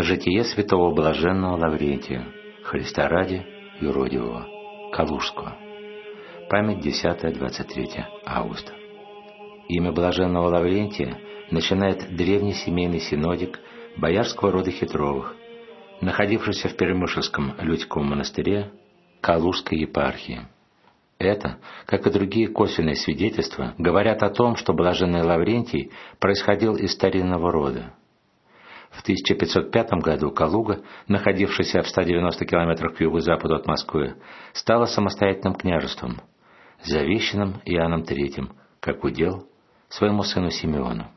Житие святого блаженного Лаврентия, Христа ради юродивого, Калужского. Память 10-23 августа. Имя блаженного Лаврентия начинает древний семейный синодик боярского рода Хитровых, находившийся в Перемышльском Людьковом монастыре Калужской епархии. Это, как и другие косвенные свидетельства, говорят о том, что блаженный Лаврентий происходил из старинного рода. В 1505 году Калуга, находившаяся в 190 километрах к юго-западу от Москвы, стала самостоятельным княжеством, завещанным Иоанном III, как удел своему сыну Симеону.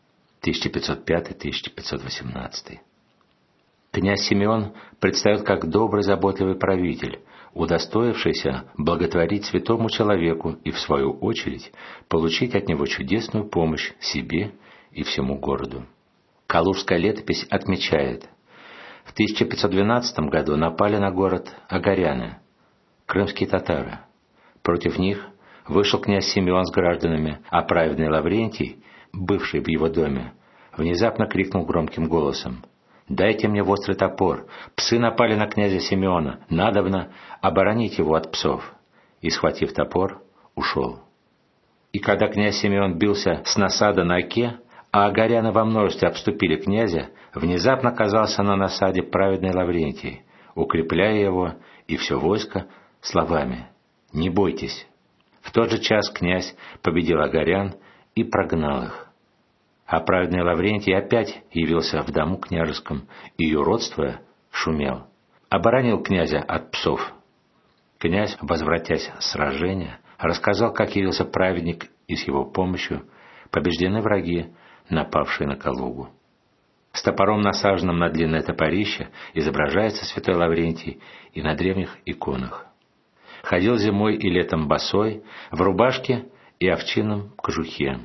1505-1518. Князь Симеон предстает как добрый, заботливый правитель, удостоившийся благотворить святому человеку и, в свою очередь, получить от него чудесную помощь себе и всему городу. Калужская летопись отмечает: в 1512 году напали на город агаряне, крымские татары. Против них вышел князь Симеон с гражданами, а праведный Лаврентий, бывший в его доме, внезапно крикнул громким голосом: «Дайте мне острый топор! Псы напали на князя Симеона! Надобно оборонить его от псов!» И, схватив топор, ушел. И когда князь Симеон бился с насада на Оке, а агаряне во множестве обступили князя, внезапно оказался на насаде праведный Лаврентий, укрепляя его и все войско словами: «Не бойтесь». В тот же час князь победил агарян и прогнал их. А праведный Лаврентий опять явился в дому княжеском и, юродствуя, шумел, оборонил князя от псов. Князь, возвратясь с сражения, рассказал, как явился праведник, и с его помощью побеждены враги, напавшие на Калугу. С топором, насаженным на длинное топорище, изображается святой Лаврентий и на древних иконах. Ходил зимой и летом босой, в рубашке и овчинном кожухе.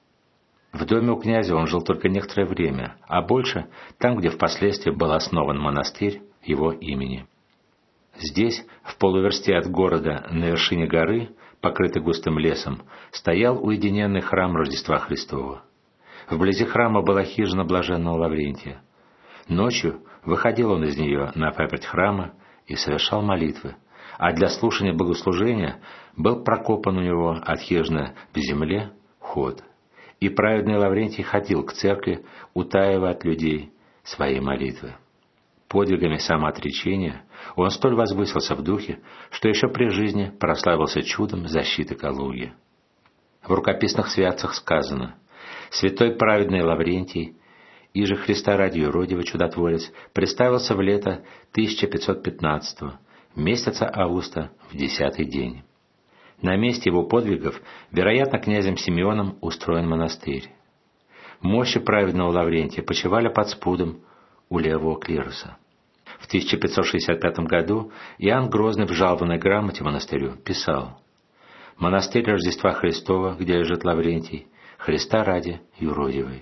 В доме у князя он жил только некоторое время, а больше там, где впоследствии был основан монастырь его имени. Здесь, в полуверсте от города, на вершине горы, покрытой густым лесом, стоял уединенный храм Рождества Христова. Вблизи храма была хижина блаженного Лаврентия. Ночью выходил он из нее на паперть храма и совершал молитвы, а для слушания богослужения был прокопан у него от хижины в земле ход. И праведный Лаврентий ходил к церкви, утаивая от людей свои молитвы. Подвигами самоотречения он столь возвысился в духе, что еще при жизни прославился чудом защиты Калуги. В рукописных святцах сказано: «Святой праведный Лаврентий, иже Христа ради юродивый чудотворец, представился в лето 1515 месяца августа в 10-й день». На месте его подвигов, вероятно, князем Симеоном устроен монастырь. Мощи праведного Лаврентия почивали под спудом у левого клироса. В 1565 году Иоанн Грозный в жалованной грамоте монастырю писал: «Монастырь Рождества Христова, где лежит Лаврентий, Христа ради юродивый».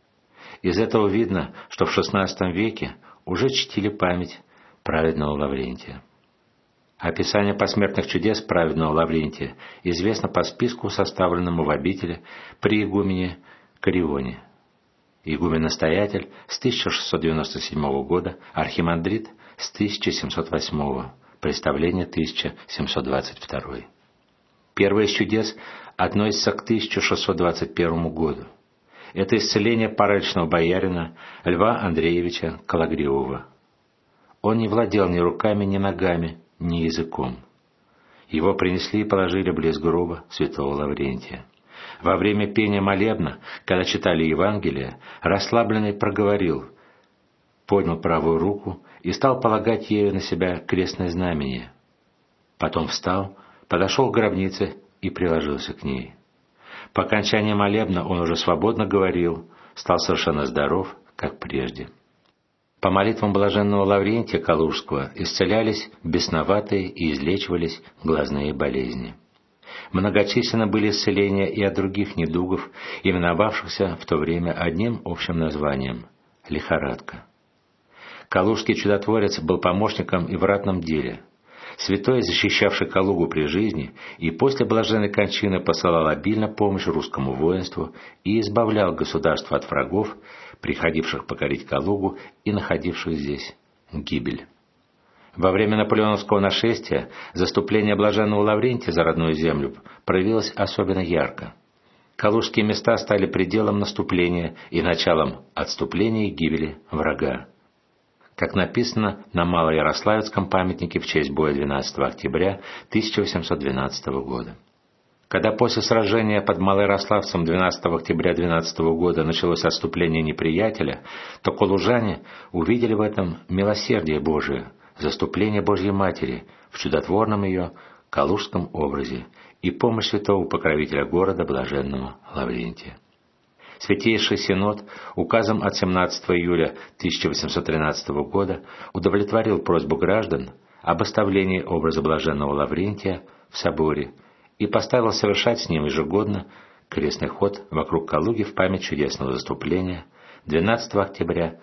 Из этого видно, что в XVI веке уже чтили память праведного Лаврентия. Описание посмертных чудес праведного Лаврентия известно по списку, составленному в обители при игумене Карионе. Игумен-настоятель с 1697 года, архимандрит с 1708, представление 1722. Первое из чудес относится к 1621 году. Это исцеление параличного боярина Льва Андреевича Калагриова. Он не владел ни руками, ни ногами, ни языком. Его принесли и положили близ гроба святого Лаврентия. Во время пения молебна, когда читали Евангелие, расслабленный проговорил, поднял правую руку и стал полагать ею на себя крестное знамение. Потом встал, подошел к гробнице и приложился к ней. По окончании молебна он уже свободно говорил, стал совершенно здоров, как прежде. По молитвам блаженного Лаврентия Калужского исцелялись бесноватые и излечивались глазные болезни. Многочисленны были исцеления и от других недугов, именовавшихся в то время одним общим названием – лихорадка. Калужский чудотворец был помощником и в ратном деле. Святой, защищавший Калугу при жизни, и после блаженной кончины посылал обильно помощь русскому воинству и избавлял государство от врагов, приходивших покорить Калугу и находивших здесь гибель. Во время наполеоновского нашествия заступление блаженного Лаврентия за родную землю проявилось особенно ярко. Калужские места стали пределом наступления и началом отступления и гибели врага. Как написано на Малоярославецком памятнике в честь боя 12 октября 1812 года. Когда после сражения под Малоярославцем 12 октября 12 года началось отступление неприятеля, то калужане увидели в этом милосердие Божие, заступление Божьей Матери в чудотворном ее калужском образе и помощь святого покровителя города блаженного Лаврентия. Святейший Синод указом от 17 июля 1813 года удовлетворил просьбу граждан об оставлении образа блаженного Лаврентия в соборе и поставил совершать с ним ежегодно крестный ход вокруг Калуги в память чудесного заступления 12 октября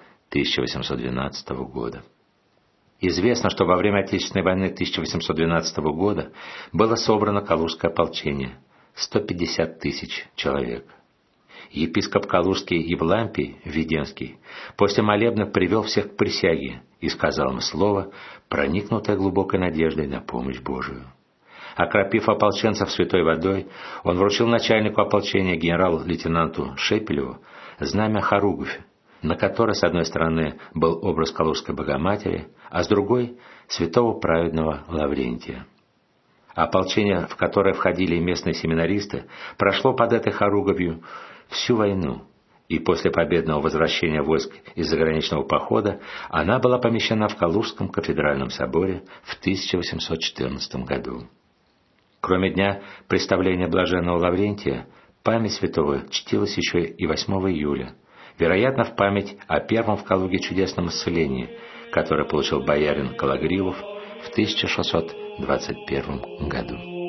1812 года. Известно, что во время Отечественной войны 1812 года было собрано Калужское ополчение – 150 тысяч человек. Епископ Калужский Евлампий Введенский после молебна привел всех к присяге и сказал им слово, проникнутое глубокой надеждой на помощь Божию. Окропив ополченцев святой водой, он вручил начальнику ополчения генерал-лейтенанту Шепелеву знамя хоругвь, на которой с одной стороны был образ Калужской Богоматери, а с другой — святого праведного Лаврентия. Ополчение, в которое входили и местные семинаристы, прошло под этой хоругвью всю войну, и после победного возвращения войск из заграничного похода она была помещена в Калужском кафедральном соборе в 1814 году. Кроме дня представления блаженного Лаврентия, память святого чтилась еще и 8 июля, вероятно, в память о первом в Калуге чудесном исцелении, которое получил боярин Калагрилов в 1621 году.